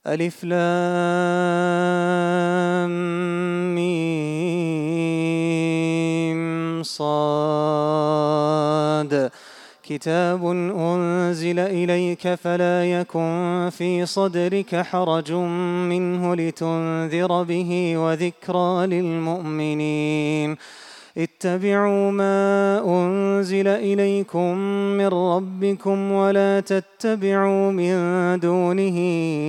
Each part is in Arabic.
ألف لام ميم صاد كتاب أنزل إليك فلا يكن في صدرك حرج منه لتنذر به وذكرى للمؤمنين اتبعوا ما أنزل إليكم من ربكم ولا تتبعوا من دونه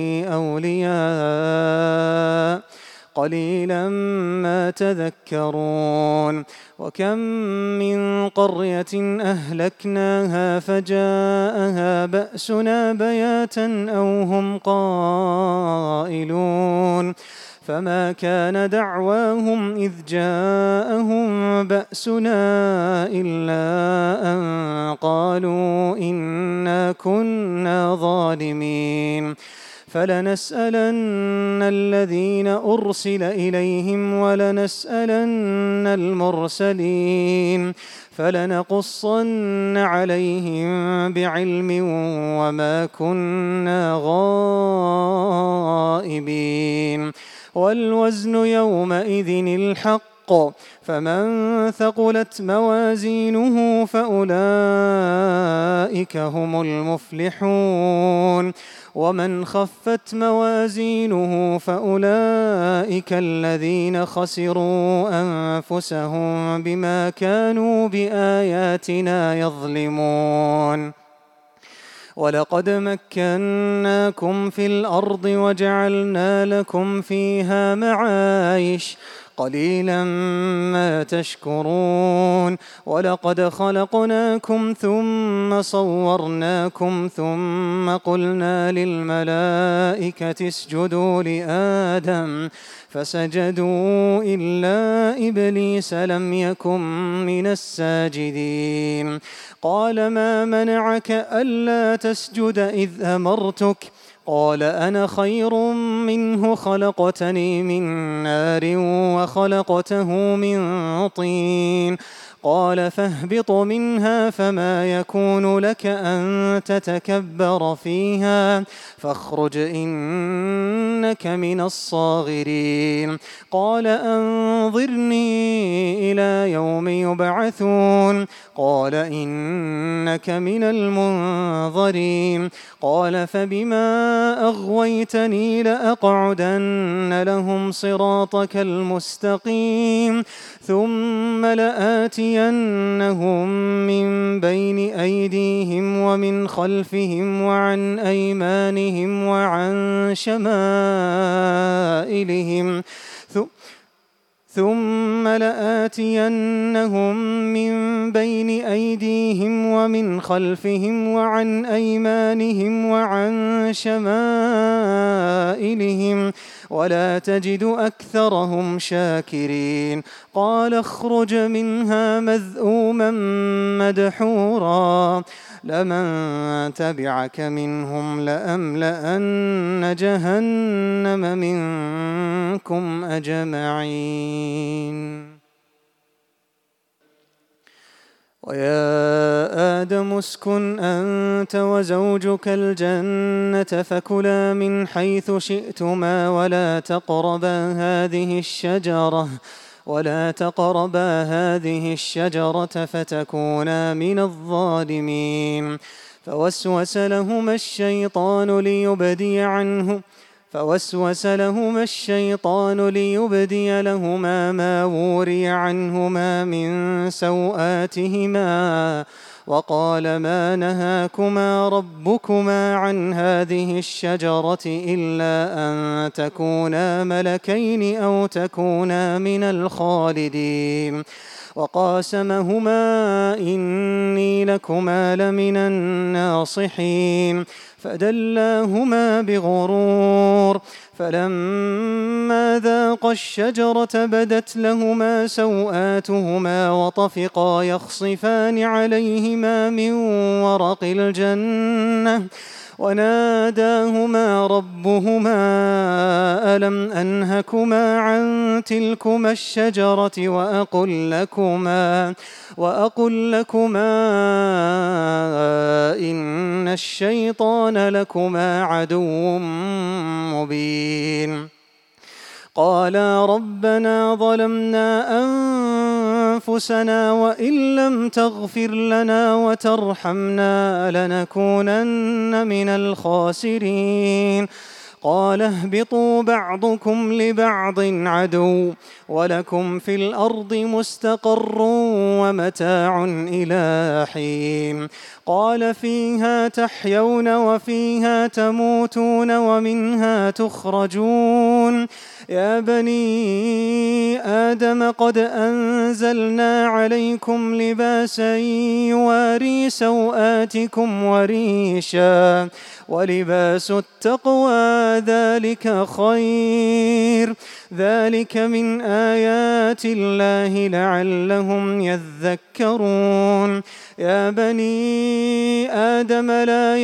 أولياء قليلا ما تذكرون وكم من قرية أهلكناها فجاءها بأسنا بياتا أو هم قائلون فما كان دعواهم إذ جاءهم بأسنا إلا أن قالوا إنا كنا ظالمين فلنسألن الذين أرسل إليهم ولنسألن المرسلين فلنقصن عليهم بعلم وما كنا غائبين والوزن يومئذ الحق فمن ثقلت موازينه فأولئك هم المفلحون ومن خفت موازينه فأولئك الذين خسروا أنفسهم بما كانوا بآياتنا يظلمون ولقد مكناكم في الأرض وجعلنا لكم فيها معايش قليلا ما تشكرون ولقد خلقناكم ثم صورناكم ثم قلنا للملائكة اسجدوا لآدم فسجدوا إلا إبليس لم يكن من الساجدين قال ما منعك ألا تسجد إذ أمرتك قال أنا خير منه خلقتني من نار وخلقته من طين قال فاهبط منها فما يكون لك أن تتكبر فيها فاخرج إنك من الصاغرين قال أنظرني إلى يوم يبعثون قال إنك من المنظرين قال فبما أغويتني لأقعدن لهم صراطك المستقيم ثم لآتينهم من بين أيديهم ومن خلفهم وعن أيمانهم وعن شمائلهم ثم لآتينهم من بين أيديهم ومن خلفهم وعن أيمانهم وعن شمائلهم ولا تجد أكثرهم شاكرين قال اخرج منها مذءوما مدحورا لمن تبعك منهم لأملأن جهنم منكم أجمعين ويا آدم اسكن أنت وزوجك الجنة فكلا من حيث شئتما ولا تقربا هذه الشجرة فتكونا من الظالمين فوسوس لهما الشيطان ليبدي لهما ما وري عنهما من سوآتهما وقال ما نهاكما ربكما عن هذه الشجرة إلا أن تكونا ملكين أو تكونا من الخالدين وقاسمهما إني لكما لمن الناصحين فدلاهما بغرور فلما ذاقا الشجرة بدت لهما سوآتهما وطفقا يخصفان عليهما من ورق الجنة وناداهما ربهما ألم أنهكما عن تلكما الشجرة وأقل لكما إن الشيطان لكما عدو مبين قالا ربنا ظلمنا أنفسنا وإن لم تغفر لنا وترحمنا لنكونن من الخاسرين قال اهبطوا بعضكم لبعض عدو ولكم في الأرض مستقر ومتاع إلى حين قال فيها تحيون وفيها تموتون ومنها تخرجون يا بني آدم قد أنزلنا عليكم لباسا يواري سوآتكم وريشا ولباس التقوى ذلك خير ذلك من آيات الله لعلهم يذكرون يا بني آدم لا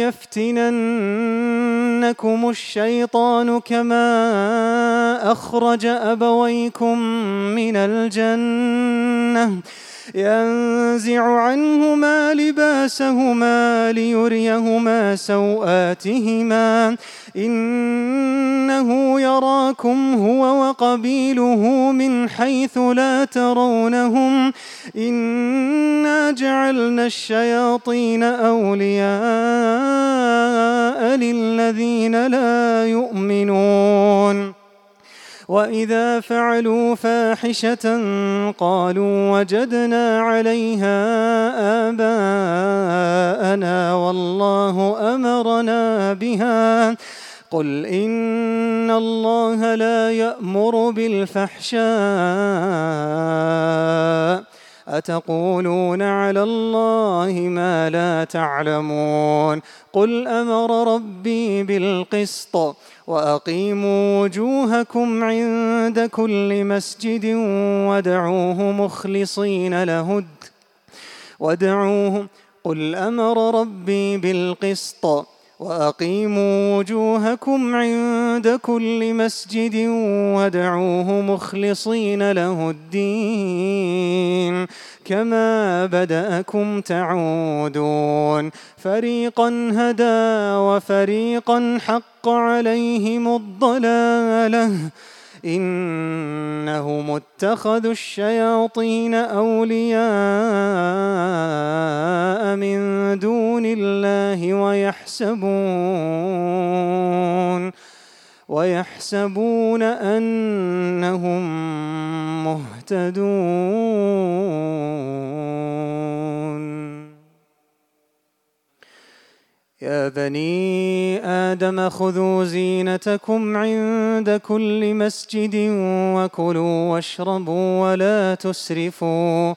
يفتننكم الشيطان كما أخرج أبويكم من الجنة ينزع عنهما لباسهما ليريهما سوآتهما إنه يراكم هو وقبيله من حيث لا ترونهم إنا جعلنا الشياطين أولياء للذين لا يؤمنون وإذا فعلوا فاحشة قالوا وجدنا عليها آباءنا والله أمرنا بها قل إن الله لا يأمر بالفحشاء أتقولون على الله ما لا تعلمون قل أمر ربي بالقسط وأقيموا وجوهكم عند كل مسجد قل أمر ربي بالقسط وأقيموا وجوهكم عند كل مسجد وادعوه مخلصين له الدين كما بدأكم تعودون فريقا هدى وفريقا حق عليهم الضلالة إنهم اتخذوا الشياطين أولياء من دون الله ويحسبون أنهم مهتدون يا بني آدم خذوا زينتكم عند كل مسجد وكلوا واشربوا ولا تسرفوا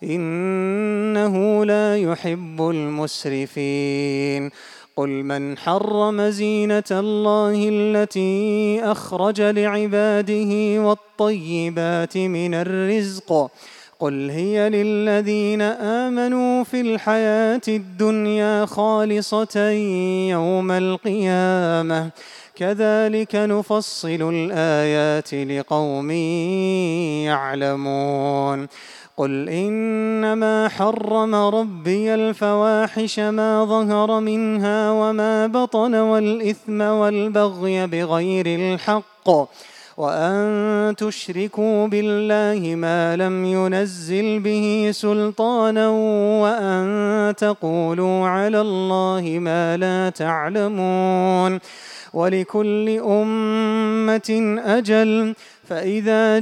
إنه لا يحب المسرفين قل من حرم زينة الله التي أخرج لعباده والطيبات من الرزق قل هي للذين آمنوا في الحياة الدنيا خالصة يوم القيامة كذلك نفصل الآيات لقوم يعلمون قل إنما حرم ربي الفواحش ما ظهر منها وما بطن والإثم والبغي بغير الحق وأن تشركوا بالله ما لم ينزل به سلطانا وأن تقولوا على الله ما لا تعلمون ولكل أمة أجل فإذا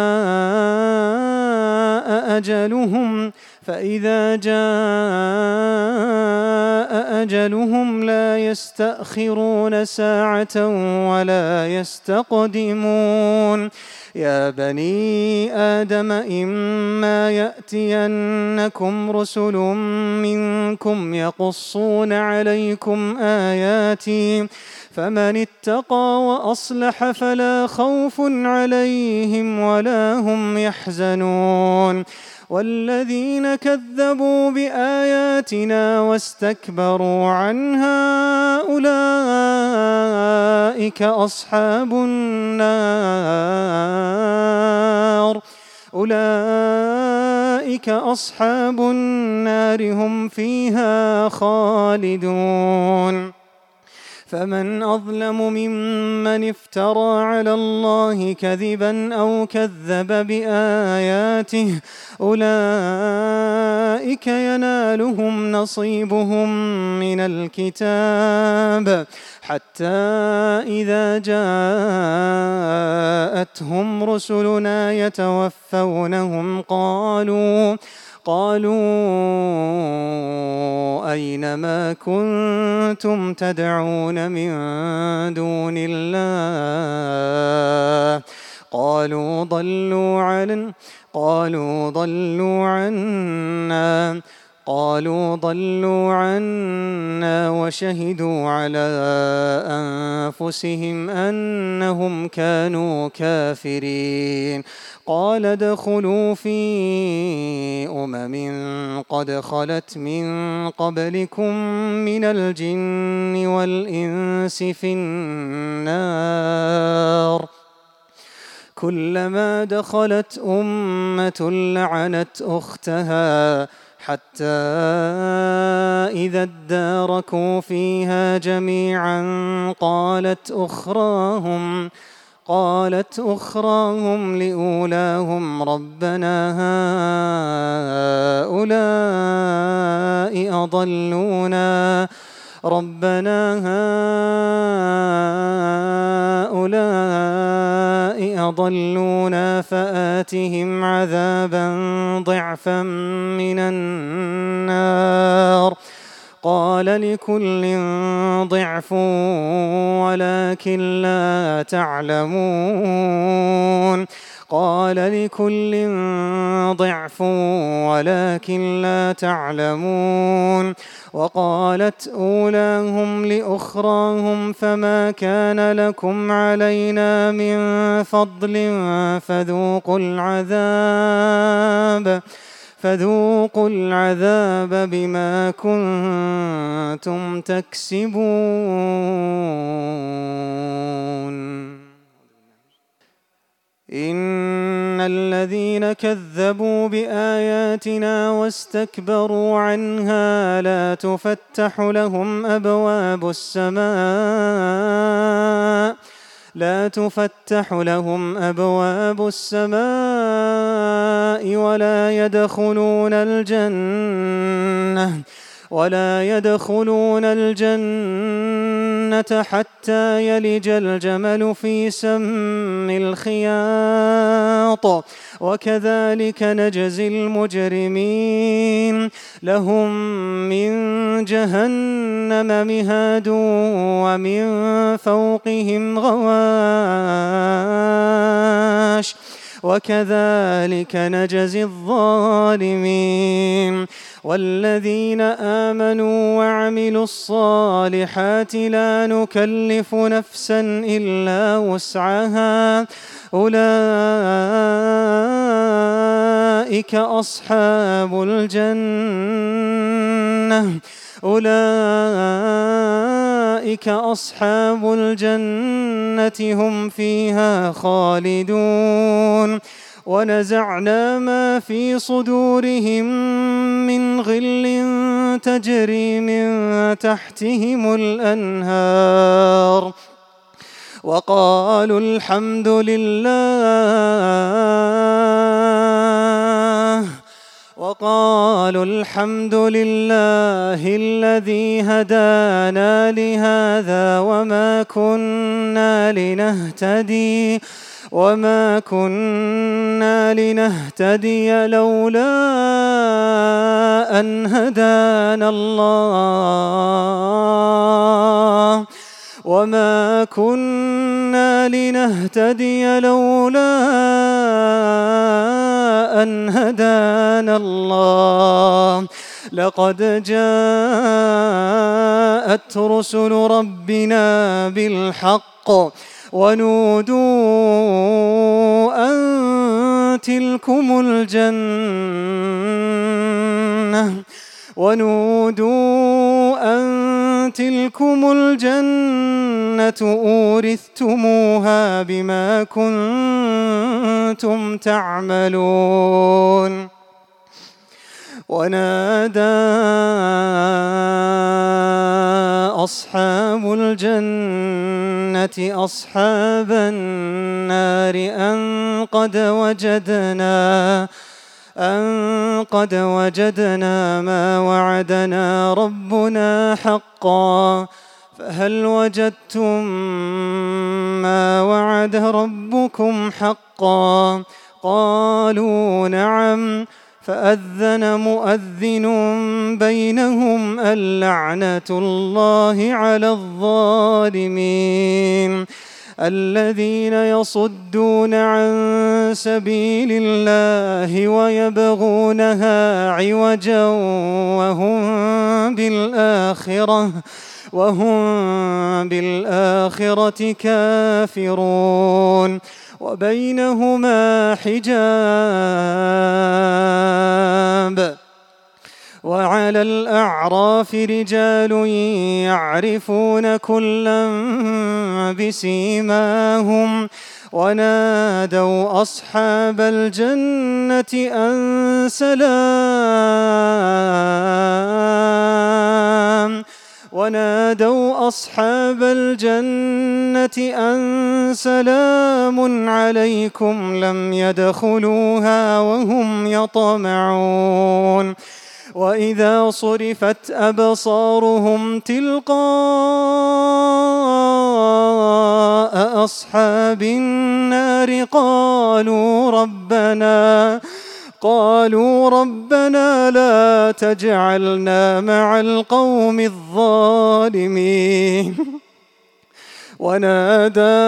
جاء أجلهم لا يستأخرون ساعة ولا يستقدمون يا بني آدم إما يأتينكم رسل منكم يقصون عليكم آياتي فمن اتقى وأصلح فلا خوف عليهم ولا هم يحزنون والذين كذبوا بآياتنا واستكبروا عنها أولئك أولئك أصحاب النار هم فيها خالدون. فمن أظلم ممن افترى على الله كذبا أو كذب بآياته أولئك ينالهم نصيبهم من الكتاب حتى إذا جاءتهم رسلنا يتوفونهم قالوا أين ما كنتم تدعون من دون الله قالوا ضلوا عنا وشهدوا على أنفسهم أنهم كانوا كافرين. قال ادخلوا في قد خلت من قبلكم من الجن والإنس في النار كلما دخلت أمة لعنت أختها حتى إذا اداركوا فيها جميعا قالت أخراهم لأولاهم ربنا هؤلاء أضلونا فآتهم عذابا ضعفا من النار قال لكل ضعف ولكن لا تعلمون. وقالت أولاهم لأخراهم فما كان لكم علينا من فضل فذوقوا العذاب بما كنتم تكسبون. إن الذين كذبوا بآياتنا واستكبروا عنها لا تفتح لهم أبواب السماء ولا يدخلون الجنة حتى يلج الجمل في سم الخياط وكذلك نجزي المجرمين. لهم من جهنم مهاد ومن فوقهم غواش وكذلك نجزي الظالمين. والذين آمنوا وعملوا الصالحات لا نكلف نفسا إلا وسعها أولئك أصحاب الجنة هم فيها خالدون. ونزعنا ما في صدورهم من غل تجري من تحتهم الأنهار وقالوا الحمد لله الذي هدانا لهذا وما كنا لنهتدي لولا أن هدانا الله لقد جاءت رسل ربنا بالحق ونودوا أن تلكم الجنة أورثتموها بما كنتم تعملون. ونادى أصحاب الجنة أصحاب النار أن قد وجدنا ما وعدنا ربنا حقا فهل وجدتم ما وعد ربكم حقا؟ قالوا نعم. فأذن مؤذن بينهم اللعنة الله على الظالمين الذين يصدون عن سبيل الله ويبغونها عوجا وهم بالآخرة كافرون. وبينهما حجاب. وعلى الأعراف رجال يعرفون كلا بسيماهم ونادوا أصحاب الجنة أن سلام عليكم لم يدخلوها وهم يطمعون. وإذا صرفت أبصارهم تلقاء أصحاب النار قالوا ربنا لا تجعلنا مع القوم الظالمين. ونادى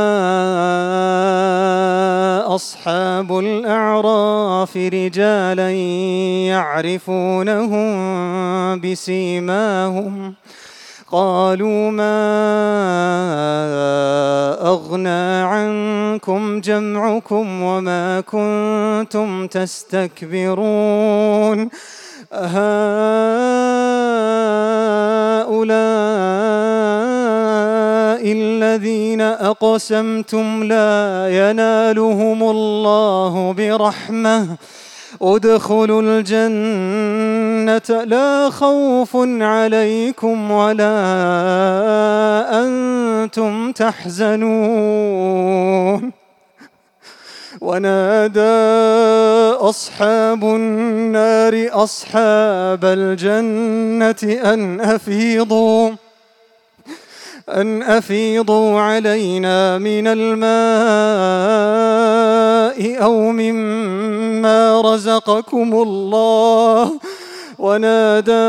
أصحاب الأعراف رجالا يعرفونهم بسيماهم قالوا ما أغنى عنكم جمعكم وما كنتم تستكبرون أهؤلاء الذين أقسمتم لا ينالهم الله برحمة ادخلوا الجنة لا خوف عليكم ولا أنتم تحزنون. ونادى أصحاب النار أصحاب الجنة أن أفيضوا علينا من الماء أو مما رزقكم الله. ونادى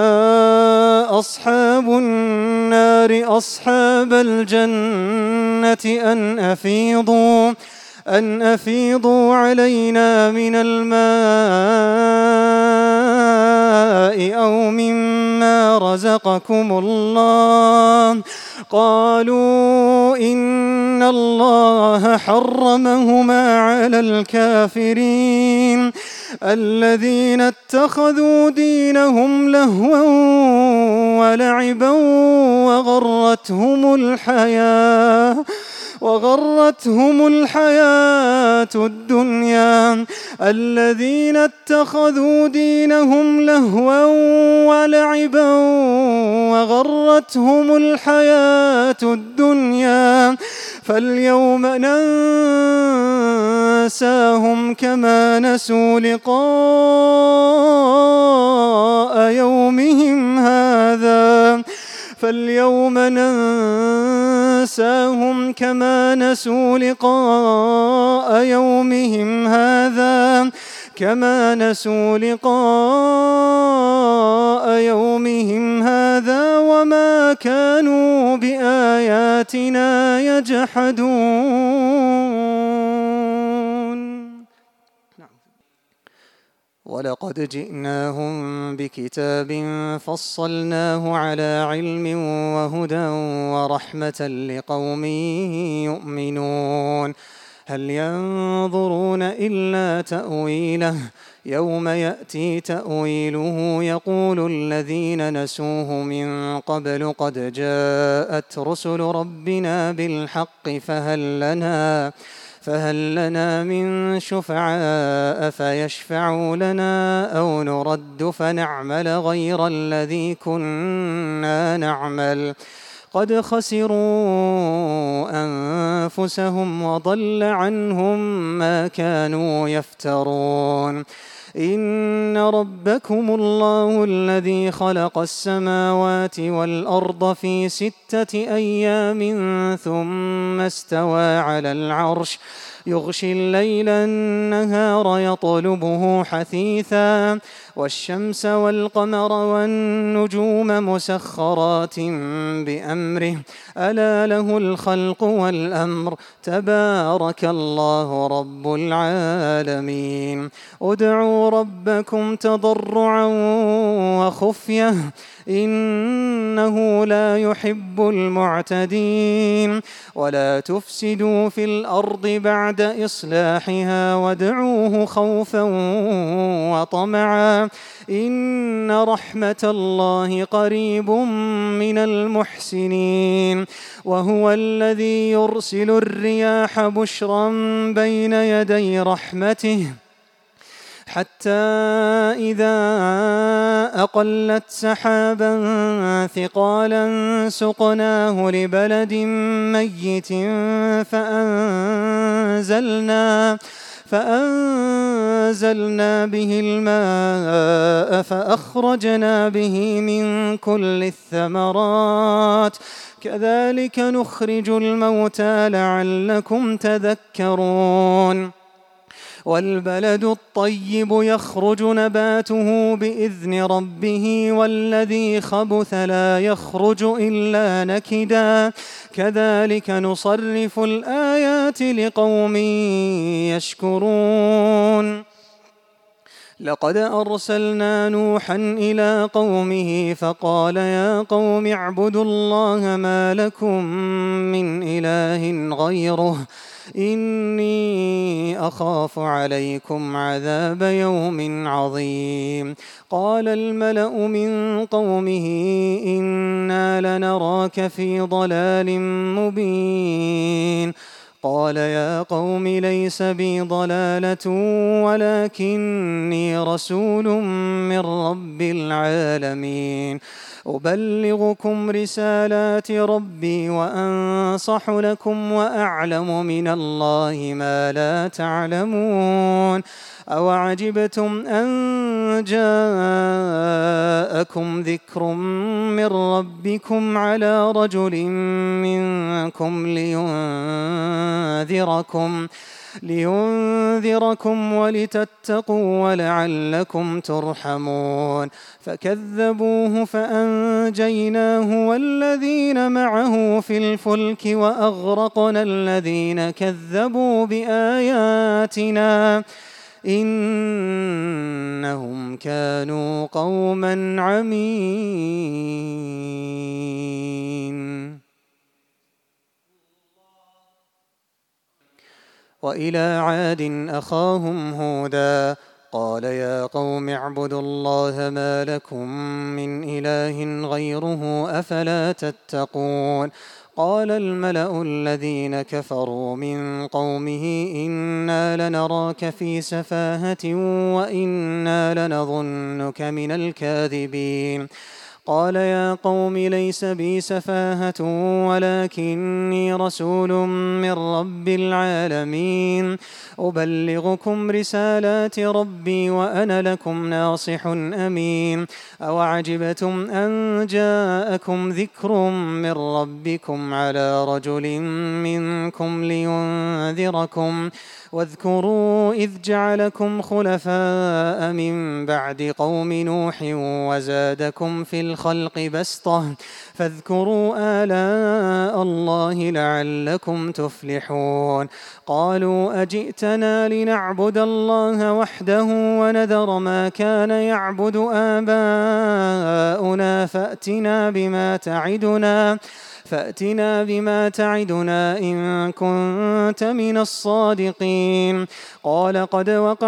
أصحاب النار أصحاب الجنة أن أفيضوا علينا من الماء أو مما رزقكم الله. قالوا إن الله حرمهما على الكافرين الذين اتخذوا دينهم لهوا ولعبا وغرتهم الحياة الدنيا الذين اتخذوا دينهم لهوا ولعبا وغرتهم الحياة الدنيا فاليوم ننساهم كما نسوا لقاء يومهم هذا فاليوم ننساهم كما نسوا لقاء يومهم هذا وما كانوا بآياتنا يجحدون. ولقد جئناهم بكتاب فصلناه على علم وهدى ورحمة لقوم يؤمنون. هل ينظرون إلا تأويله يوم يأتي تأويله يقول الذين نسوه من قبل قد جاءت رسل ربنا بالحق فهل لنا من شفعاء فيشفعوا لنا أو نرد فنعمل غير الذي كنا نعمل قد خسروا أنفسهم وضل عنهم ما كانوا يفترون إن ربكم الله الذي خلق السماوات والأرض في 6 أيام ثم استوى على العرش يغشي الليل النهار يطلبه حثيثا والشمس والقمر والنجوم مسخرات بأمره ألا له الخلق والأمر تبارك الله رب العالمين ادعوا ربكم تضرعا وخفية إنه لا يحب المعتدين ولا تفسدوا في الأرض بعد إصلاحها وادعوه خوفا وطمعا إن رحمة الله قريب من المحسنين وهو الذي يرسل الرياح بشرا بين يدي رحمته حتى إذا أقلت سحابا ثقالا سقناه لبلد ميت فأنزلنا به الماء فأخرجنا به من كل الثمرات كذلك نخرج الموتى لعلكم تذكرون والبلد الطيب يخرج نباته بإذن ربه والذي خبث لا يخرج إلا نكدا كذلك نصرف الآيات لقوم يشكرون لقد أرسلنا نوحا إلى قومه فقال يا قوم اعبدوا الله ما لكم من إله غيره إني أخاف عليكم عذاب يوم عظيم قال الملأ من قومه إنا لنراك في ضلال مبين قال يا قوم ليس بي ضلالة ولكني رسول من رب العالمين أبلغكم رسالات ربي وأنصح لكم وأعلم من الله ما لا تعلمون أوعجبتم أن جاءكم ذكر من ربكم على رجل منكم لينذركم ولتتقوا ولعلكم ترحمون فكذبوه فأنجيناه والذين معه في الفلك وأغرقنا الذين كذبوا بآياتنا إنهم كانوا قوما عمين وإلى عاد أخاهم هودا قال يا قوم اعبدوا الله ما لكم من إله غيره أفلا تتقون قال الملأ الذين كفروا من قومه إنا لنراك في سفاهة وإنا لنظنك من الكاذبين قال يا قوم ليس بي سفاهة ولكني رسول من رب العالمين أبلغكم رسالات ربي وأنا لكم ناصح أمين أوعجبتم أن جاءكم ذكر من ربكم على رجل منكم لينذركم واذكروا إذ جعلكم خلفاء من بعد قوم نوح وزادكم في الخلق بسطة فاذكروا آلاء الله لعلكم تفلحون قالوا أجئتنا لنعبد الله وحده ونذر ما كان يعبد آباؤنا فأتنا فأتنا بما تعدنا إن كنت من الصادقين. قال قد وقع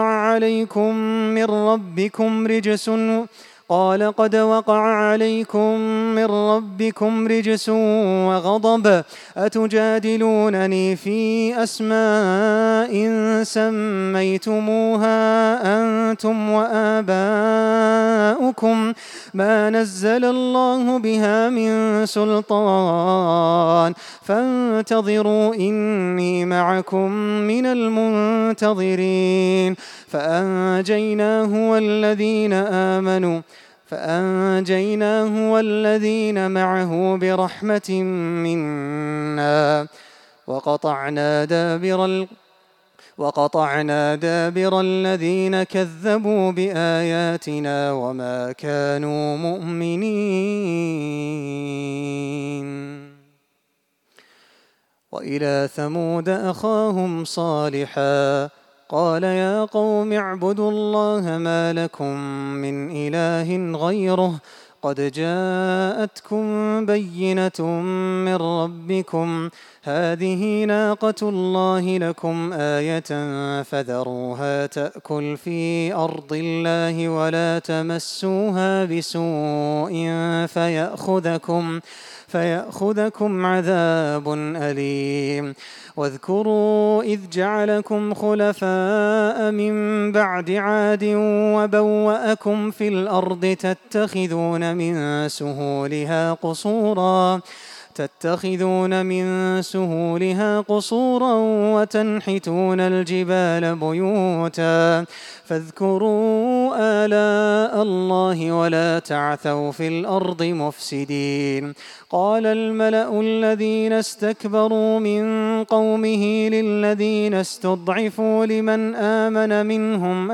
عليكم من ربكم رجس وغضب. أتجادلونني في أسماء سميتموها أنتم وآباؤكم ما نزل الله بها من سلطان فانتظروا إني معكم من المنتظرين. فأنجيناه والذين معه برحمة منا وقطعنا دابر الذين كذبوا بآياتنا وما كانوا مؤمنين. وإلى ثمود أخاهم صالحا قال يا قوم اعبدوا الله ما لكم من إله غيره قد جاءتكم بينة من ربكم هذه ناقة الله لكم آية فذروها تأكل في أرض الله ولا تمسوها بسوء فيأخذكم عذاب أليم. واذكروا إذ جعلكم خلفاء من بعد عاد وبوأكم في الأرض تتخذون من سهولها قصورا وتنحتون الجبال بيوتا فاذكروا آلاء الله ولا تعثوا في الأرض مفسدين. قال الملأ الذين استكبروا من قومه للذين استضعفوا لمن آمن منهم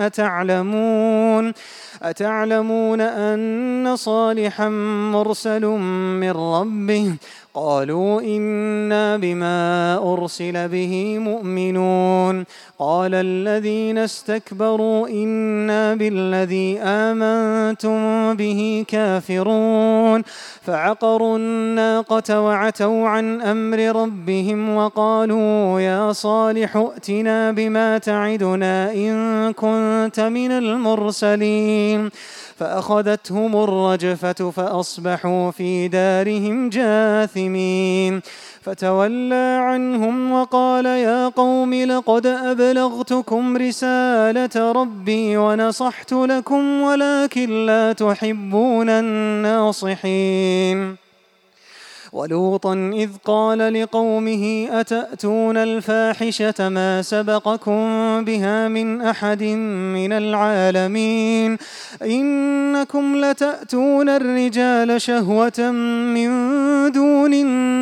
أتعلمون أن صالحا مرسل من ربه قالوا إنا بما أرسل به مؤمنون. قال الذين استكبروا إنا بالذي آمنتم به كافرون. فعقروا الناقة وعتوا عن أمر ربهم وقالوا يا صالح ائتنا بما تعدنا إن كنت من المرسلين. فأخذتهم الرجفة فأصبحوا في دارهم جاثمين. فتولى عنهم وقال يا قوم لقد أبلغتكم رسالة ربي ونصحت لكم ولكن لا تحبون الناصحين. ولوطا إذ قال لقومه أتأتون الفاحشة ما سبقكم بها من أحد من العالمين إنكم لتأتون الرجال شهوة من دون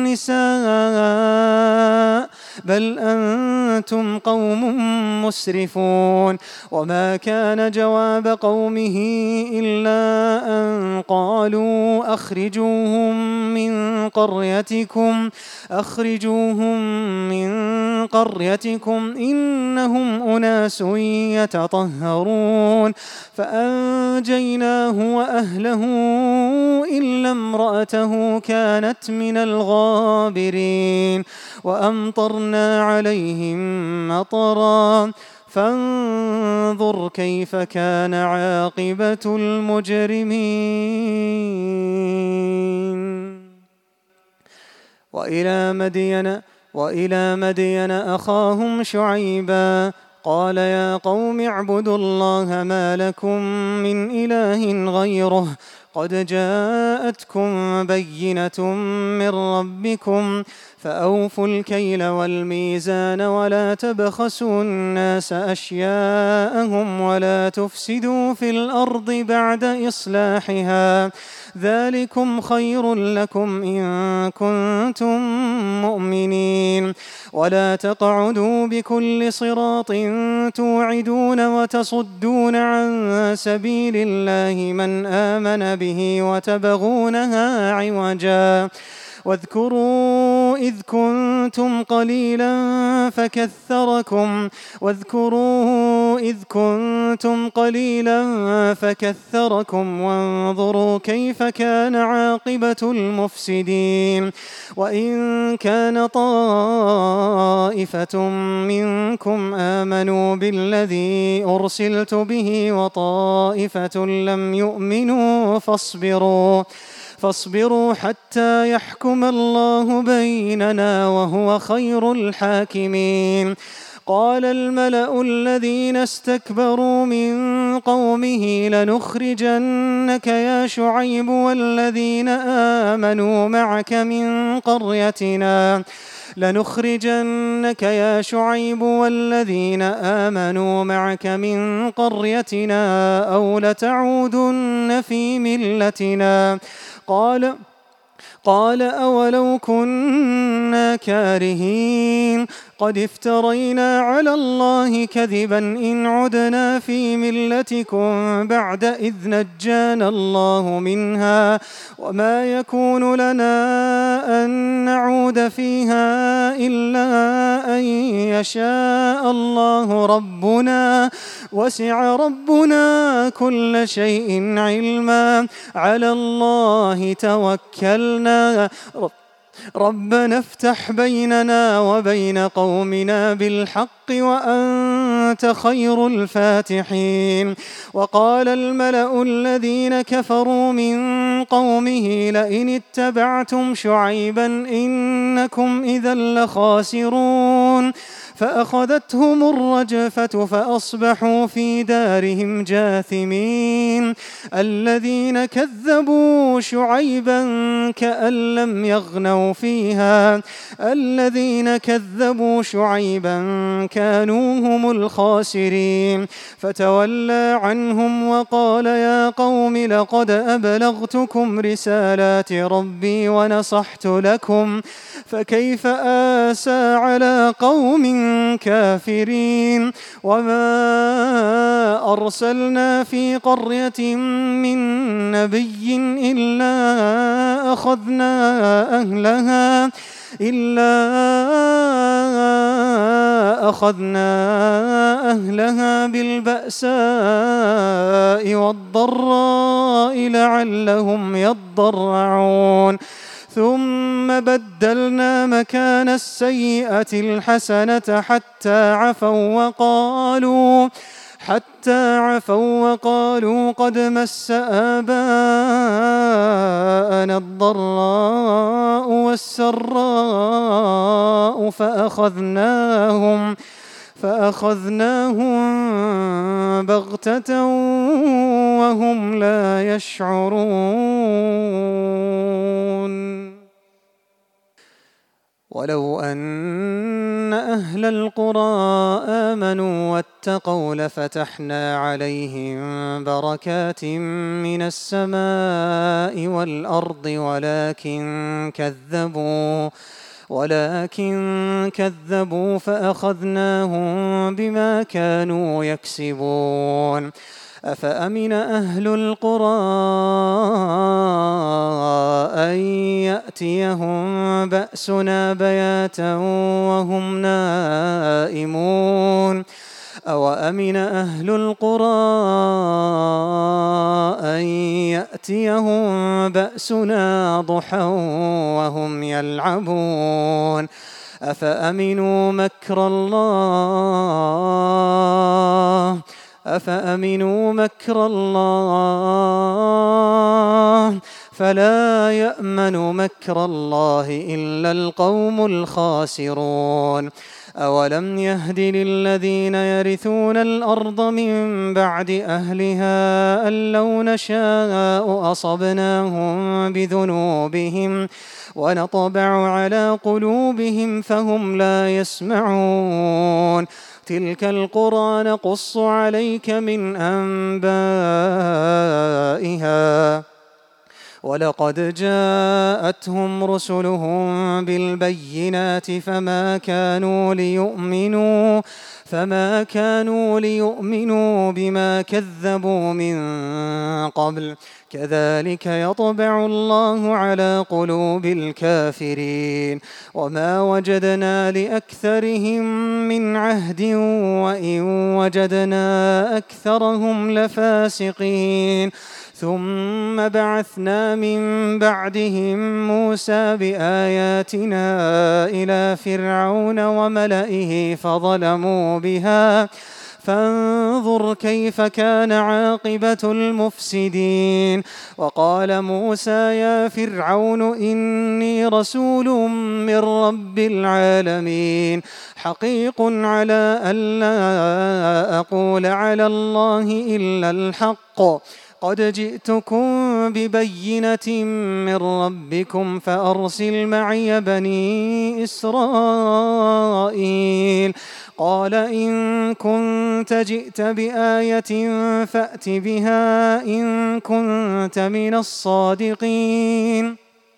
النساء بل أنتم قوم مسرفون. وما كان جواب قومه إلا أن قالوا أخرجوهم من قريتكم إنهم أناس يتطهرون. فأنجيناه وأهله إلا امرأته كانت من الغابرين. وأمطرنا عليهم مطرا فانظر كيف كان عاقبة المجرمين. وإلى مدين أخاهم شعيبا قال يا قوم اعبدوا الله ما لكم من إله غيره قد جاءتكم بينة من ربكم فأوفوا الكيل والميزان ولا تبخسوا الناس أشياءهم ولا تفسدوا في الأرض بعد إصلاحها ذلكم خير لكم إن كنتم مؤمنين. ولا تقعدوا بكل صراط توعدون وتصدون عن سبيل الله من آمن به وتبغونها عوجا واذكروا إذ كنتم قليلا فكثركم وانظروا كيف كان عاقبة المفسدين. وإن كان طائفة منكم آمنوا بالذي أرسلت به وطائفة لم يؤمنوا فاصبروا حتى يحكم الله بيننا وهو خير الحاكمين. قال الملأ الذين استكبروا من قومه لنخرجنك يا شعيب والذين آمنوا معك من قريتنا أو لتعودن في ملتنا. قال أولو كنا كارهين قد افترينا على الله كذبا إن عدنا في ملتكم بعد إذ نجانا الله منها وما يكون لنا أن نعود فيها إلا أن يشاء الله ربنا وسع ربنا كل شيء علما على الله توكلنا ربنا افتح بيننا وبين قومنا بالحق وأنت خير الفاتحين. وقال الملأ الذين كفروا من قومه لئن اتبعتم شعيبا إنكم إذا لخاسرون. فأخذتهم الرجفة فأصبحوا في دارهم جاثمين. الذين كذبوا شعيبا كأن لم يغنوا فيها الذين كذبوا شعيبا كانوا هم الخاسرين. فتولى عنهم وقال يا قوم لقد أبلغتكم رسالات ربي ونصحت لكم فكيف آسى على قوم كافرين. وما أرسلنا في قرية من نبي إلا أخذنا أهلها بالبأساء والضراء لعلهم يضرعون. ثم بدلنا مكان السيئة الحسنة حتى عفوا وقالوا قد مس آباءنا الضراء والسراء فأخذناهم بغتة وهم لا يشعرون. ولو أن أهل القرى آمنوا واتقوا لفتحنا عليهم بركات من السماء والأرض ولكن كذبوا فأخذناهم بما كانوا يكسبون. أفأمن أهل القرى أن يأتيهم بأسنا بياتا وهم نائمون. أوأمن أهل القرى أن يأتيهم بأسنا ضحى وهم يلعبون. أفأمنوا مكر الله فلا يأمن مكر الله إلا القوم الخاسرون. أولم يهد للذين يرثون الأرض من بعد أهلها أن لو نشاء أصبناهم بذنوبهم ونطبع على قلوبهم فهم لا يسمعون. تلك القرى نقص عليك من أنبائها ولقد جاءتهم رسلهم بالبينات فما كانوا ليؤمنوا بما كذبوا من قبل. كذلك يطبع الله على قلوب الكافرين وما وجدنا لأكثرهم من عهد وإن وجدنا أكثرهم لفاسقين ثم بعثنا من بعدهم موسى بآياتنا إلى فرعون وملئه فظلموا بها فانظر كيف كان عاقبة المفسدين. وقال موسى يا فرعون إني رسول من رب العالمين حقيق على ألا أقول على الله إلا الحق قد جئتكم ببينة من ربكم فأرسل معي بني إسرائيل. قال إن كنت جئت بآية فأت بها إن كنت من الصادقين.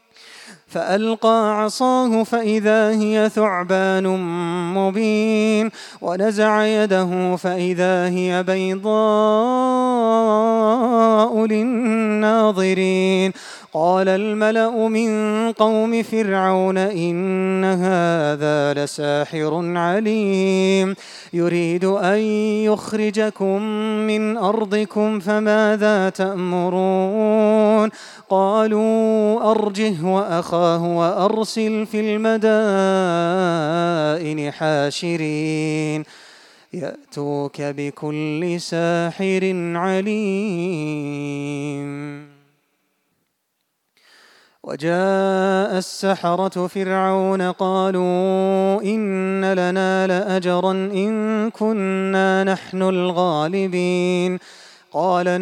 فألقى عصاه فإذا هي ثعبان مبين ونزع يده فإذا هي بيضاء للناظرين. قال الملأ من قوم فرعون إن هذا لساحر عليم يريد أن يخرجكم من أرضكم فماذا تأمرون. قالوا أرجه وأخاه وأرسل في المدائن حاشرين يأتوك بكل ساحر عليم. وجاء السحرة فرعون قالوا إن لنا لأجرا إن كنا نحن الغالبين. قال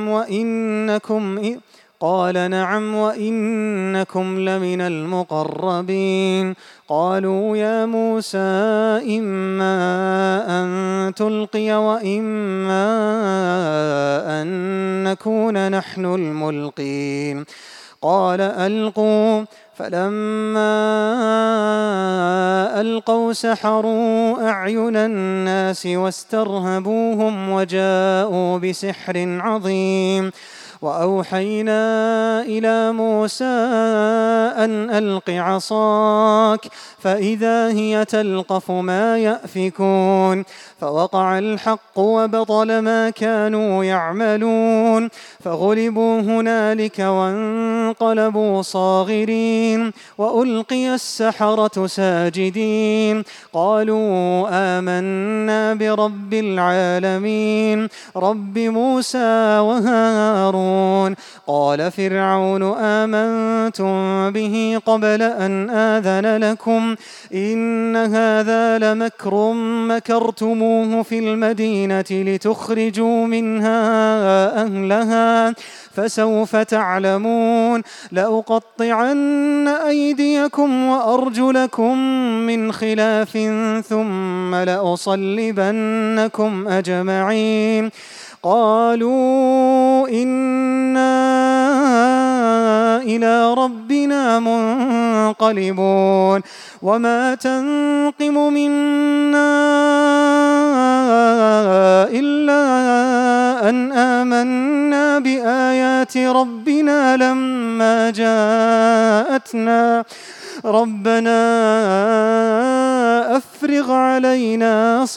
نعم وإنكم لمن المقربين. قالوا يا موسى إما أن تلقي وإما أن نكون نحن الملقين. قال ألقوا فلما ألقوا سحروا أعين الناس واسترهبوهم وجاءوا بسحر عظيم. وأوحينا إلى موسى أن ألق عصاك فإذا هي تلقف ما يأفكون. فوقع الحق وبطل ما كانوا يعملون فغلبوا هنالك وانقلبوا صاغرين وألقي السحرة ساجدين. قالوا آمنا برب العالمين رب موسى وهارون. قال فرعون آمنتم به قبل أن آذن لكم إن هذا لمكر مكرتموه في المدينة لتخرجوا منها أهلها فسوف تعلمون. لأقطعن أيديكم وأرجلكم من خلاف ثم لأصلبنكم أجمعين. قالوا إنا إلى ربنا منقلبون. وما تنقم منا إلا أن آمنا بآيات ربنا لما جاءتنا ربنا أفرغ علينا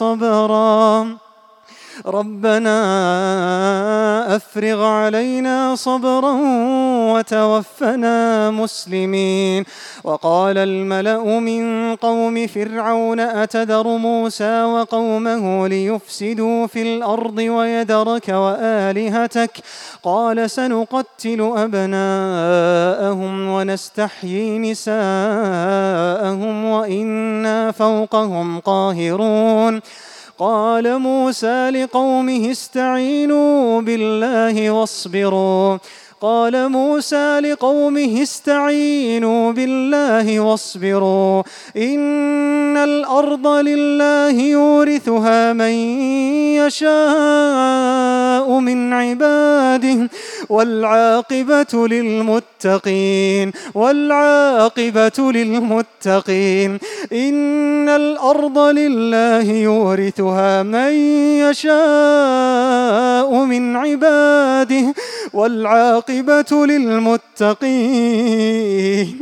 صبرا وتوفنا مسلمين. وقال الملأ من قوم فرعون أتذر موسى وقومه ليفسدوا في الأرض ويذرك وآلهتك قال سنقتل أبناءهم ونستحيي نساءهم وإنا فوقهم قاهرون. قال موسى لقومه استعينوا بالله واصبروا إن الأرض لله يورثها من يشاء من عباده والعاقبة للمتقين. إن الأرض لله يورثها من يشاء من عباده والعاقبة للمتقين.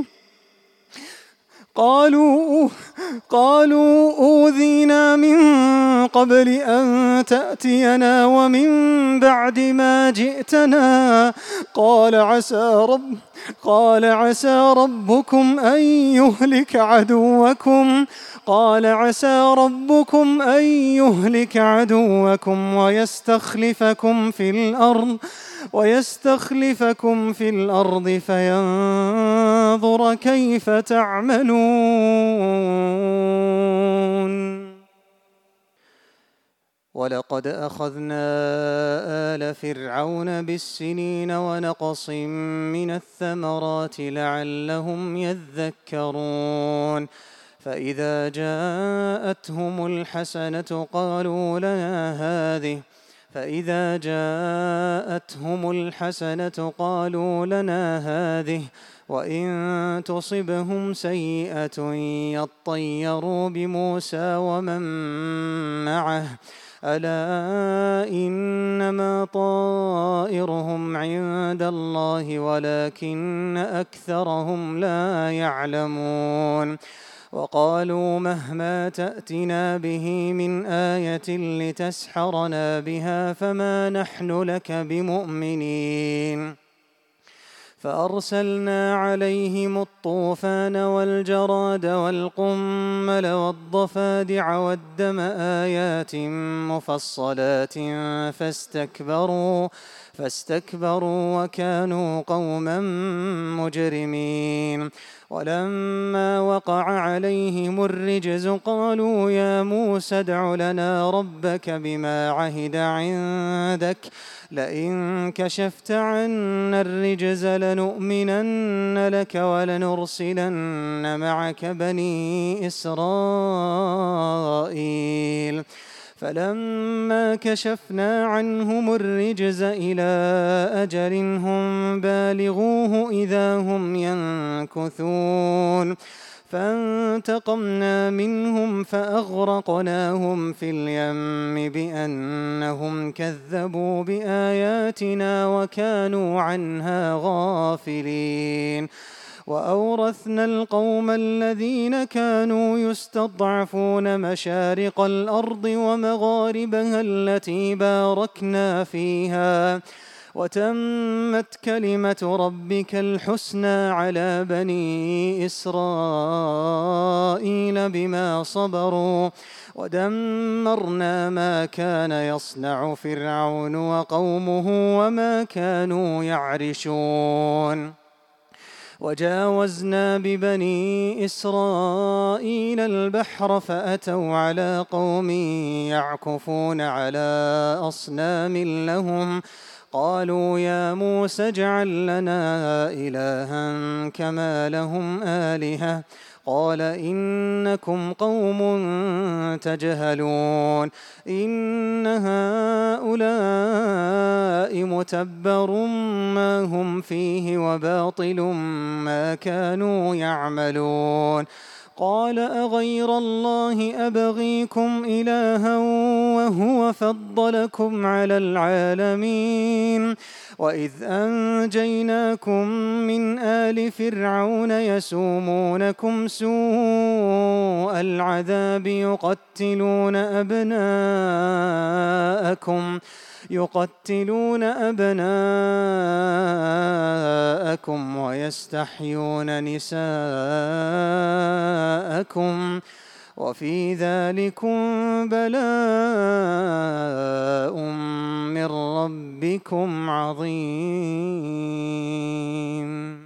قالوا أوذينا من قبل أن تأتينا ومن بعد ما جئتنا. قال عسى ربكم أن يهلك عدوكم ويستخلفكم في الأرض فينظر كيف تعملون. ولقد أخذنا آل فرعون بالسنين ونقص من الثمرات لعلهم يذكرون. فإذا جاءتهم الحسنة قالوا لنا هذه وإن تصبهم سيئة يطيروا بموسى ومن معه ألا إنما طائرهم عند الله ولكن أكثرهم لا يعلمون. وقالوا مهما تأتنا به من آية لتسحرنا بها فما نحن لك بمؤمنين. فأرسلنا عليهم الطوفان والجراد والقمل والضفادع والدم آيات مفصلات فاستكبروا وكانوا قوما مجرمين. ولما وقع عليهم الرجز قالوا يا موسى ادع لنا ربك بما عهد عندك لئن كشفت عنا الرجز لنؤمنن لك ولنرسلن معك بني إسرائيل. فلما كشفنا عنهم الرجز إلى أجل هم بالغوه إذا هم ينكثون. فانتقمنا منهم فأغرقناهم في اليم بأنهم كذبوا بآياتنا وكانوا عنها غافلين. وأورثنا القوم الذين كانوا يستضعفون مشارق الأرض ومغاربها التي باركنا فيها وتمت كلمة ربك الحسنى على بني إسرائيل بما صبروا ودمرنا ما كان يصنع فرعون وقومه وما كانوا يعرشون. وجاوزنا ببني إسرائيل البحر فأتوا على قوم يعكفون على أصنام لهم قالوا يا موسى اجعل لنا إلها كما لهم آلهة قال إنكم قوم تجهلون. إن هؤلاء متبر ما هم فيه وباطل ما كانوا يعملون. قال أغير الله أبغيكم إلها وهو فضلكم على العالمين. وإذ أنجيناكم من آل فرعون يسومونكم سوء العذاب يقتلون أبناءكم ويستحيون نساءكم وفي ذلكم بلاء من ربكم عظيم.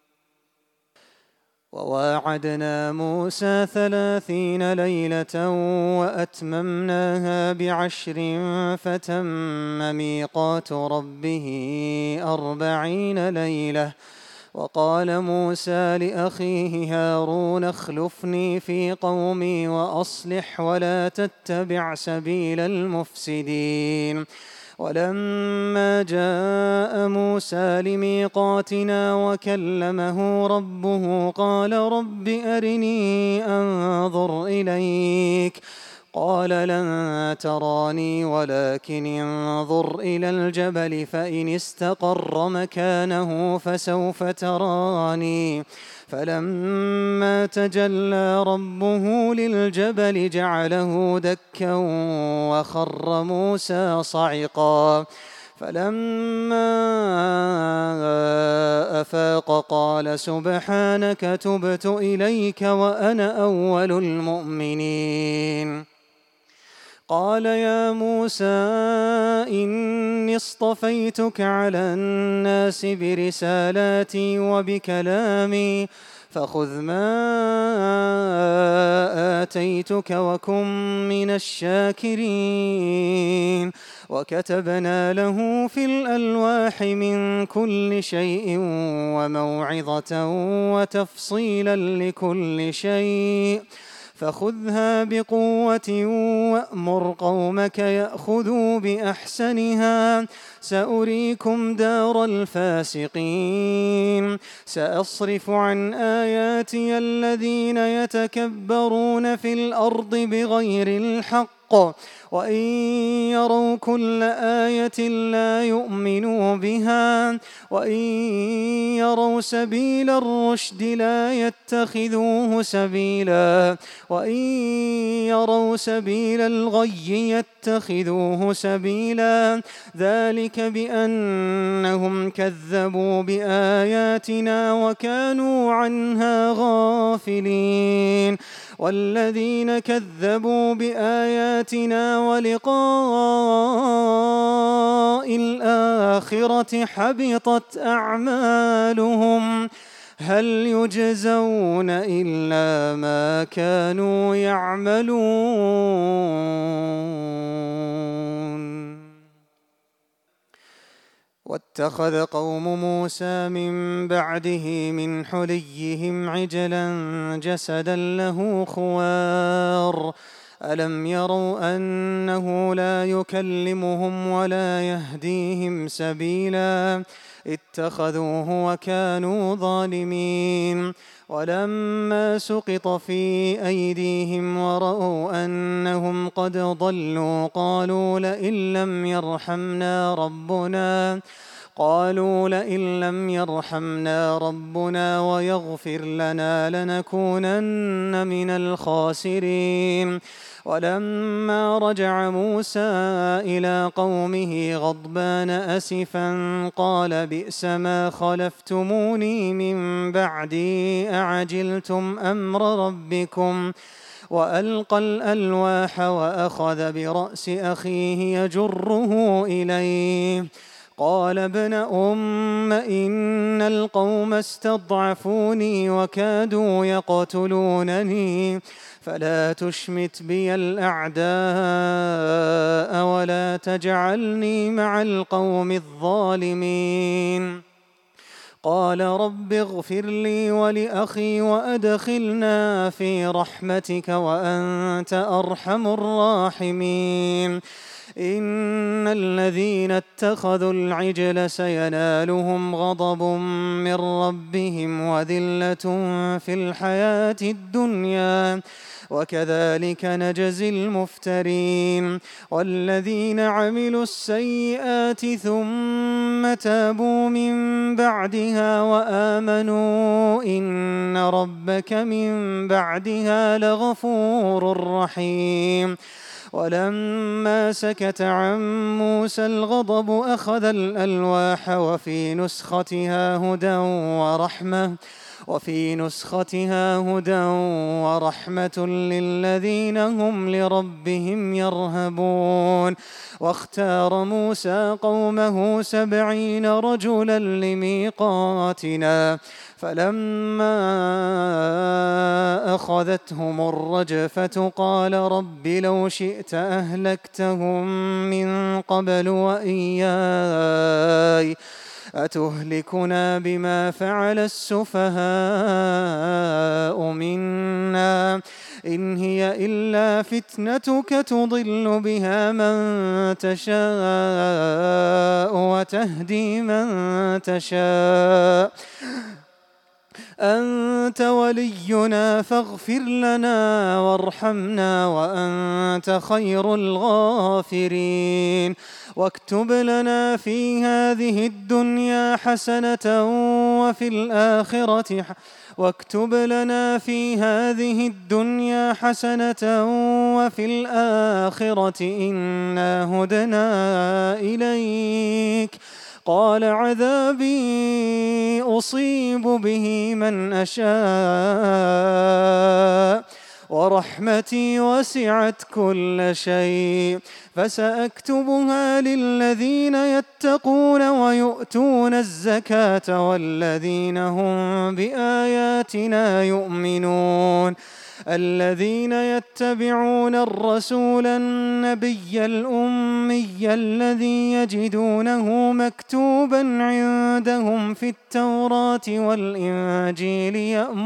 وواعدنا موسى 30 ليلة وأتممناها ب10 فتم ميقات ربه 40 ليلة. وقال موسى لأخيه هارون اخلفني في قومي وأصلح ولا تتبع سبيل المفسدين. ولما جاء موسى لميقاتنا وكلمه ربه قال رب أرني أنظر إليك قال لن تراني ولكن انظر إلى الجبل فإن استقر مكانه فسوف تراني فلما تجلى ربه للجبل جعله دكا وخر موسى صعقا فلما أفاق قال سبحانك تبت إليك وأنا أول المؤمنين قال يا موسى إني اصطفيتك على الناس برسالاتي وبكلامي فخذ ما آتيتك وكن من الشاكرين وكتبنا له في الألواح من كل شيء وموعظة وتفصيلا لكل شيء فخذها بقوة وأمر قومك يأخذوا بأحسنها سأريكم دار الفاسقين سأصرف عن آياتي الذين يتكبرون في الأرض بغير الحق وإن يروا كل آية لا يؤمنوا بها وإن يروا سبيل الرشد لا يتخذوه سبيلا وإن يروا سبيل الغي يتخذوه سبيلا ذلك بأنهم كذبوا بآياتنا وكانوا عنها غافلين والذين كذبوا بآياتنا ولقاء الآخرة حبطت أعمالهم هل يجزون إلا ما كانوا يعملون واتخذ قوم موسى من بعده من حليهم عجلا جسدا له خوار ألم يروا أنه لا يكلمهم ولا يهديهم سبيلا اتخذوه وكانوا ظالمين ولما سقط في أيديهم ورأوا أنهم قد ضلوا قالوا لئن لم يرحمنا ربنا ويغفر لنا لنكونن من الخاسرين ولما رجع موسى إلى قومه غضبان أسفا قال بئس ما خلفتموني من بعدي أعجلتم أمر ربكم وألقى الألواح وأخذ برأس أخيه يجره إليه قال ابن أم إن القوم استضعفوني وكادوا يقتلونني فلا تشمت بي الأعداء ولا تجعلني مع القوم الظالمين قال رب اغفر لي ولأخي وأدخلنا في رحمتك وأنت أرحم الراحمين إن الذين اتخذوا العجل سينالهم غضب من ربهم وذلة في الحياة الدنيا وكذلك نجزي المفترين والذين عملوا السيئات ثم تابوا من بعدها وآمنوا إن ربك من بعدها لغفور رحيم ولما سكت عن موسى الغضب أخذ الألواح وفي نسختها هدى ورحمة للذين هم لربهم يرهبون واختار موسى قومه 70 رجلا لميقاتنا فلما أخذتهم الرجفة قال رب لو شئت أهلكتهم من قبل وإياي أتهلكنا بما فعل السفهاء منا إن هي إلا فتنتك تضل بها من تشاء وتهدي من تشاء أنت ولينا فاغفر لنا وارحمنا وأنت خير الغافرين واكتب لنا في هذه الدنيا حسنة وفي الآخرة واكتب لنا في هذه الدنيا حسنة وفي الآخرة إنا هدنا إليك قال عذابي أصيب به من أشاء ورحمتي وسعت كل شيء فسأكتبها للذين يتقون ويؤتون الزكاة والذين هم بآياتنا يؤمنون الذين يتبعون الرسول النبي الأمي الذي يجدونه مكتوبا عندهم في التوراة والإنجيل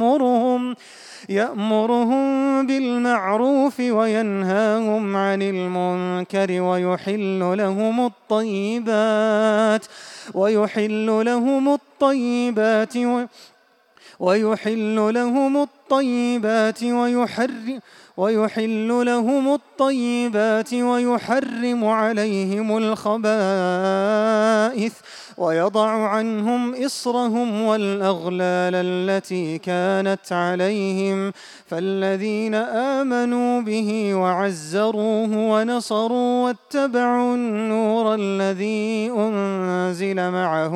يأمرهم بالمعروف وينهاهم عن المنكر ويحل لهم الطيبات ويحرم عليهم الخبائث ويضع عنهم إصرهم والأغلال التي كانت عليهم فالذين آمنوا به وعزروه ونصروا واتبعوا النور الذي أنزل معه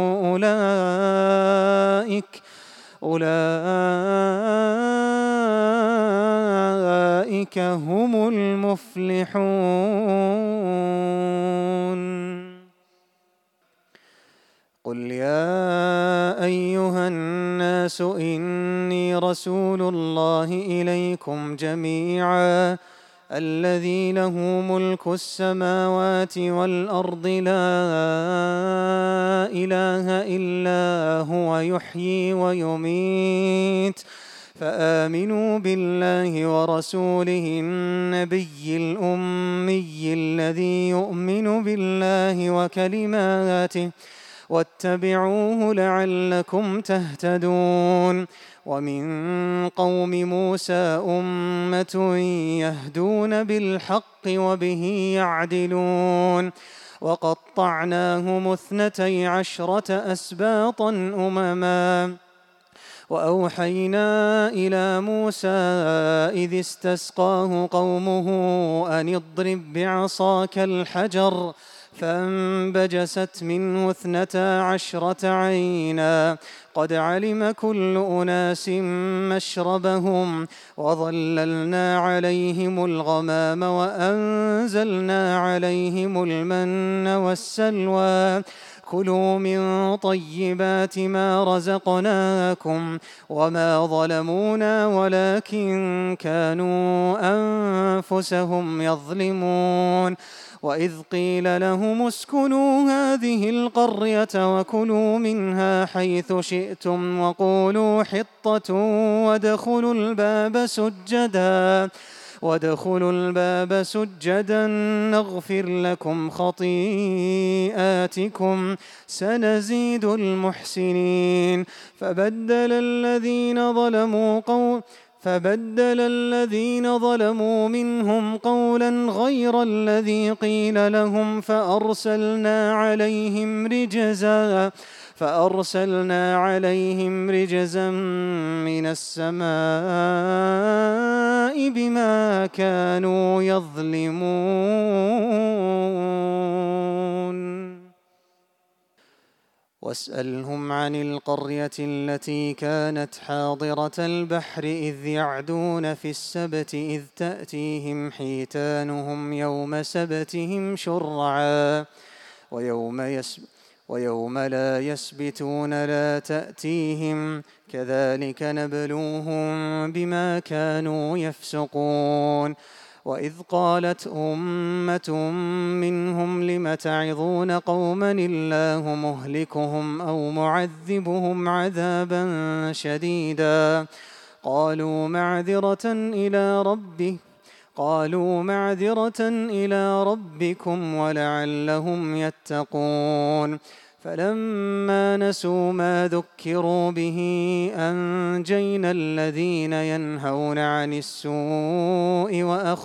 أولئك هم المفلحون قل يا أيها الناس إني رسول الله إليكم جميعا الذي له ملك السماوات والأرض لا إله إلا هو يحيي ويميت فآمنوا بالله ورسوله النبي الأمي الذي يؤمن بالله وكلماته واتبعوه لعلكم تهتدون ومن قوم موسى أمة يهدون بالحق وبه يعدلون وقطعناهم 12 أسباطا أمما وأوحينا إلى موسى إذ استسقاه قومه أن اضرب بعصاك الحجر فانبجست منه 12 عينا قد علم كل أناس مشربهم وظللنا عليهم الغمام وأنزلنا عليهم المن والسلوى كلوا من طيبات ما رزقناكم وما ظلمونا ولكن كانوا أنفسهم يظلمون وإذ قيل لهم اسكنوا هذه القرية وكلوا منها حيث شئتم وقولوا حطة وادخلوا الباب سجدا نغفر لكم خطيئاتكم سنزيد المحسنين فبدل الذين ظلموا منهم قولا غير الذي قيل لهم فأرسلنا عليهم رجزا من السماء بما كانوا يظلمون واسألهم عن القرية التي كانت حاضرة البحر إذ يعدون في السبت إذ تأتيهم حيتانهم يوم سبتهم شرعا ويوم لا يسبتون لا تأتيهم كذلك نبلوهم بما كانوا يفسقون وإذ قالت أمة منهم لم تعظون قوما الله مهلكهم أو معذبهم عذابا شديدا قالوا معذرة إلى ربكم ولعلهم يتقون فلما نسوا ما ذكروا به أنجينا الذين ينهون عن السوء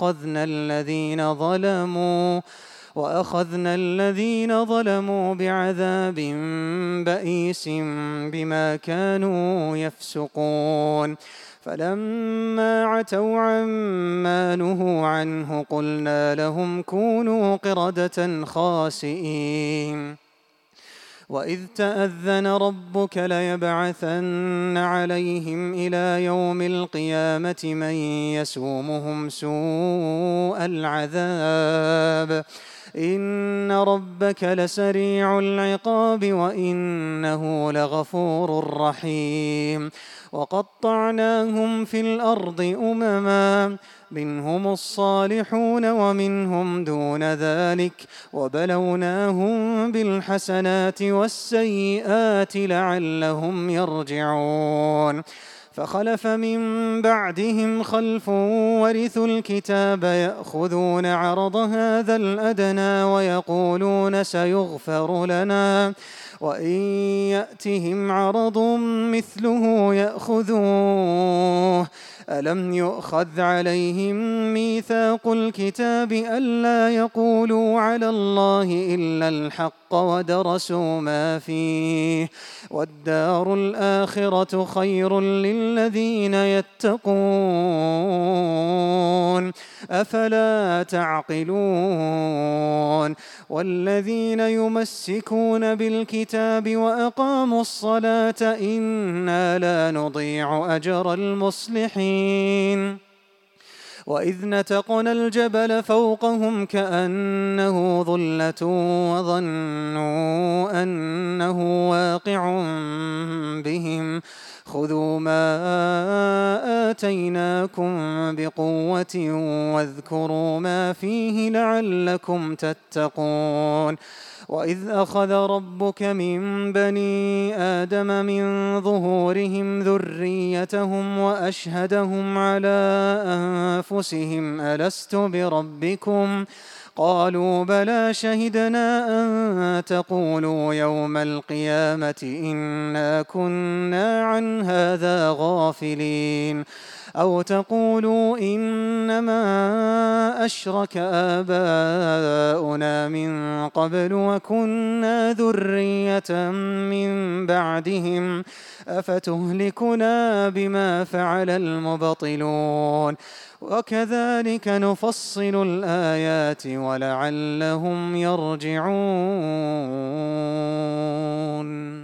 وأخذنا الذين ظلموا بعذاب بئيس بما كانوا يفسقون فلما عتوا عما نهوا عنه قلنا لهم كونوا قردة خاسئين وإذ تأذن ربك ليبعثن عليهم إلى يوم القيامة من يسومهم سوء العذاب إن ربك لسريع العقاب وإنه لغفور رحيم وقطعناهم في الأرض أمما منهم الصالحون ومنهم دون ذلك وبلوناهم بالحسنات والسيئات لعلهم يرجعون فخلف من بعدهم خلف ورثوا الكتاب يأخذون عرض هذا الأدنى ويقولون سيغفر لنا وإن يأتهم عرض مثله يأخذوه ألم يؤخذ عليهم ميثاق الكتاب ألا يقولوا على الله إلا الحق ودرسوا ما فيه والدار الآخرة خير للذين يتقون أفلا تعقلون والذين يمسكون بالكتاب وأقاموا الصلاة إنا لا نضيع أجر المصلحين وإذ نتقنا الجبل فوقهم كأنه ظلة وظنوا أنه واقع بهم خذوا ما آتيناكم بقوة واذكروا ما فيه لعلكم تتقون وإذ أخذ ربك من بني آدم من ظهورهم ذريتهم وأشهدهم على أنفسهم ألست بربكم قالوا بلى شهدنا أن تقولوا يوم القيامة إنا كنا عن هذا غافلين أو تقولوا إنما أشرك آباؤنا من قبل وكنا ذرية من بعدهم أفتهلكنا بما فعل المبطلون وكذلك نفصل الآيات ولعلهم يرجعون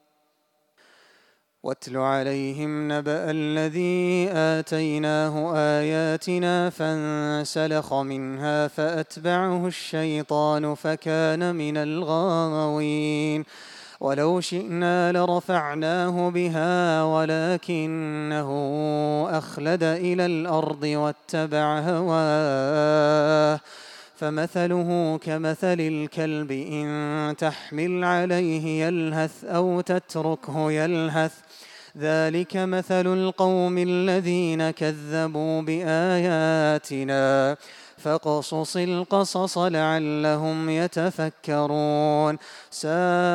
واتل عليهم نبأ الذي آتيناه آياتنا فانسلخ منها فأتبعه الشيطان فكان من الغاوين ولو شئنا لرفعناه بها ولكنه أخلد إلى الأرض واتبع هواه فمثله كمثل الكلب إن تحمل عليه يلهث أو تتركه يلهث ذلك مثل القوم الذين كذبوا بآياتنا فاقصص القصص لعلهم يتفكرون ساء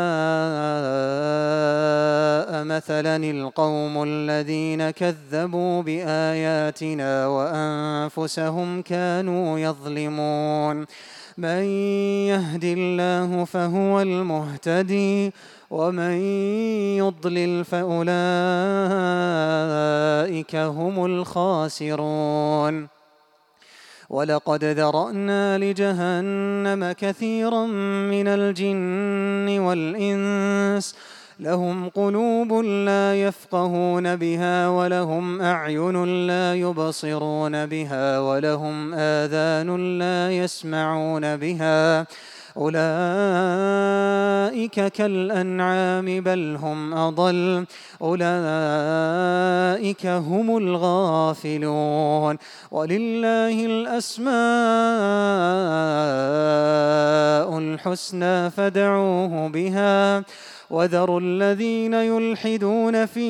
مثلا القوم الذين كذبوا بآياتنا وأنفسهم كانوا يظلمون من يهد الله فهو المهتدي ومن يضلل فأولئك هم الخاسرون ولقد ذرأنا لجهنم كثيرا من الجن والإنس لهم قلوب لا يفقهون بها ولهم أعين لا يبصرون بها ولهم آذان لا يسمعون بها أولئك كالأنعام بل هم أضل أولئك هم الغافلون ولله الأسماء الحسنى فادعوه بها وذروا الذين يلحدون في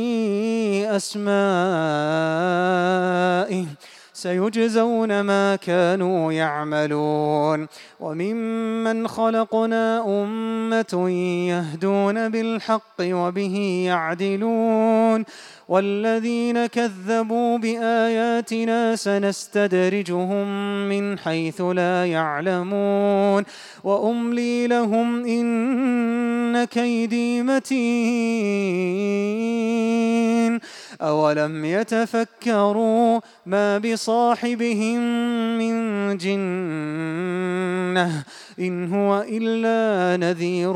أسمائه سيجزون ما كانوا يعملون وممن خلقنا أمة يهدون بالحق وبه يعدلون والذين كذبوا بآياتنا سنستدرجهم من حيث لا يعلمون وأملي لهم إن كيدي متين أولم يتفكروا ما بصاحبهم من جنة إن هو إلا نذير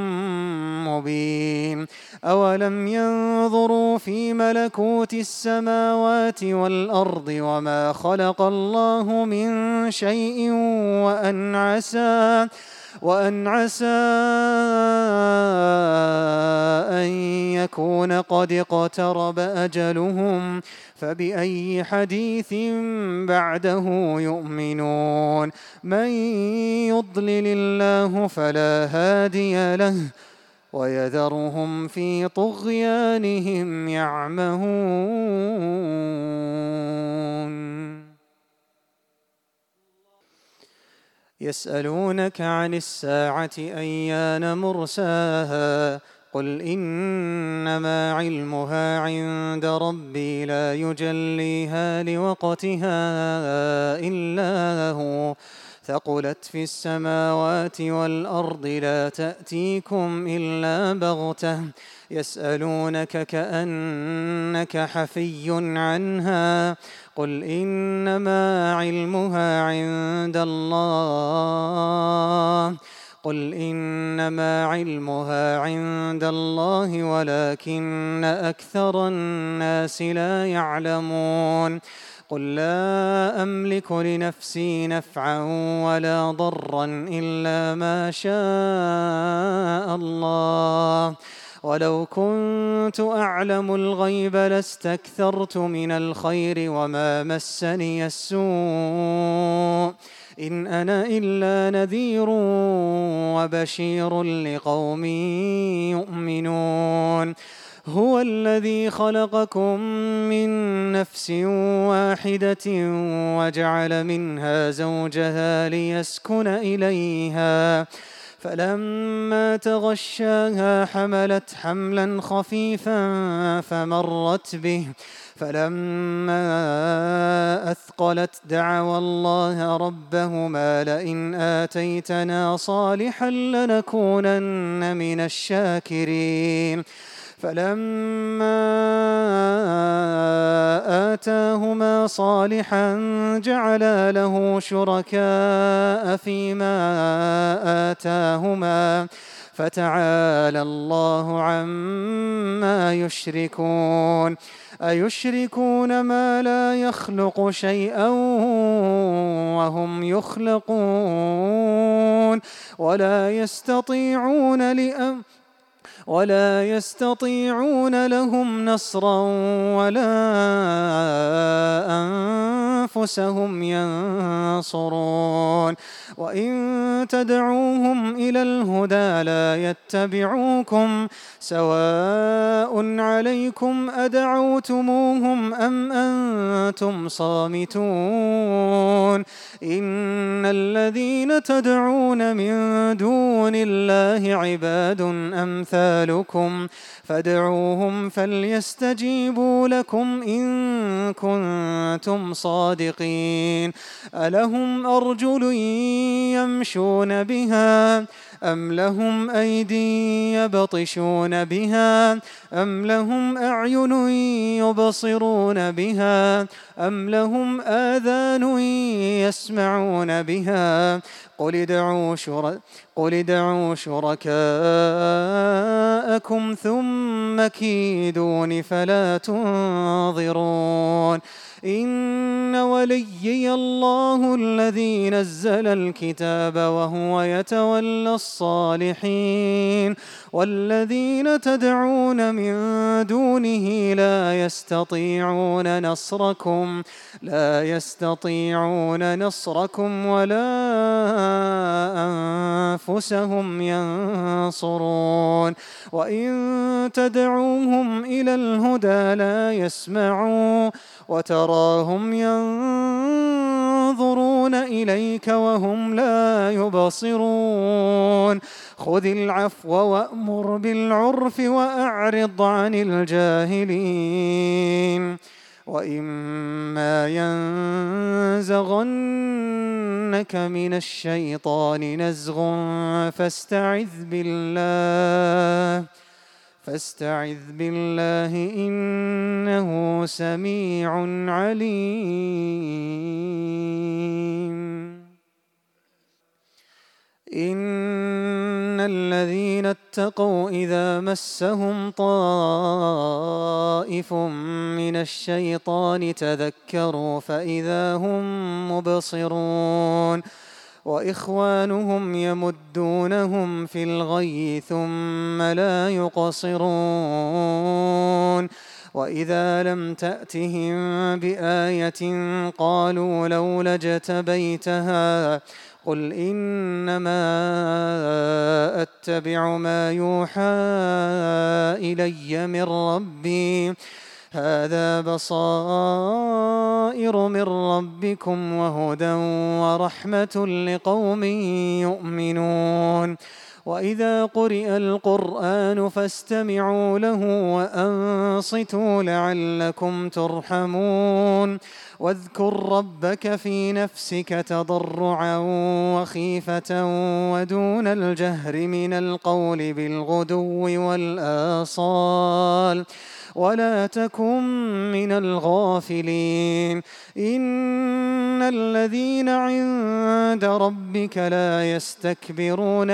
مبين أولم ينظروا في ملكوت السماوات والأرض وما خلق الله من شيء وأن عسى أن يكون قد اقترب أجلهم فبأي حديث بعده يؤمنون من يضلل الله فلا هادي له ويذرهم في طغيانهم يعمهون يسألونك عن الساعة أيان مرساها قل إنما علمها عند ربي لا يجليها لوقتها إلا هو ثقلت في السماوات والأرض لا تأتيكم إلا بغتة يسألونك كأنك حفي عنها قل إنما علمها عند الله ولكن أكثر الناس لا يعلمون قل لا أملك لنفسي نفعا ولا ضرا إلا ما شاء الله ولو كنت أعلم الغيب لاستكثرت من الخير وما مسني السوء إن أنا إلا نذير وبشير لقوم يؤمنون هو الذي خلقكم من نفس واحدة وجعل منها زوجها ليسكن إليها فلما تغشاها حملت حملا خفيفا فمرت به فلما أثقلت دعوا الله ربهما لئن آتيتنا صالحا لنكونن من الشاكرين فلما آتاهما صالحا جعلا له شركاء فيما آتاهما فتعالى الله عما يشركون أيشركون ما لا يخلق شيئا وهم يخلقون ولا يستطيعون لهم نصرا ولا أنفسهم ينصرون وإن تدعوهم إلى الهدى لا يتبعوكم سواء عليكم أدعوتموهم أم أنتم صامتون إن الذين تدعون من دون الله عباد أمثالكم فادعوهم فليستجيبوا لكم إن كنتم صادقين ألهم أرجل يمشون بها أم لهم أيدي يبطشون بها أم لهم أعين يبصرون بها أم لهم آذان يسمعون بها قل ادعوا شركاءكم ثم كيدون فلا تنظرون إن وليي الله الذي نزل الكتاب وهو يتولى الصالحين والذين تدعون من دونه لا يستطيعون نصركم ولا أنفسهم ينصرون وإن تدعوهم إلى الهدى لا يسمعون وتراهم ينظرون إليك وهم لا يبصرون خذ العفو وأمر بالعرف وأعرض عن الجاهلين وإما ينزغنك من الشيطان نزغ فاستعذ بالله إنه سميع عليم إن الذين اتقوا إذا مسهم طائف من الشيطان تذكروا فإذا هم مبصرون وإخوانهم يمدونهم في الغي ثم لا يقصرون وإذا لم تأتهم بآية قالوا لولا اجتبيتها قل إنما أتبع ما يوحى إلي من ربي هذا بصائر من ربكم وهدى ورحمة لقوم يؤمنون وإذا قرئ القرآن فاستمعوا له وأنصتوا لعلكم ترحمون واذكر ربك في نفسك تضرعا وخيفة ودون الجهر من القول بالغدو والآصال ولا تكن من الغافلين إن الذين عند ربك لا يستكبرون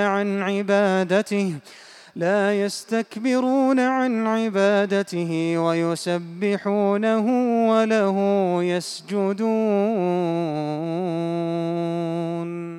عن عبادته ويسبحونه وله يسجدون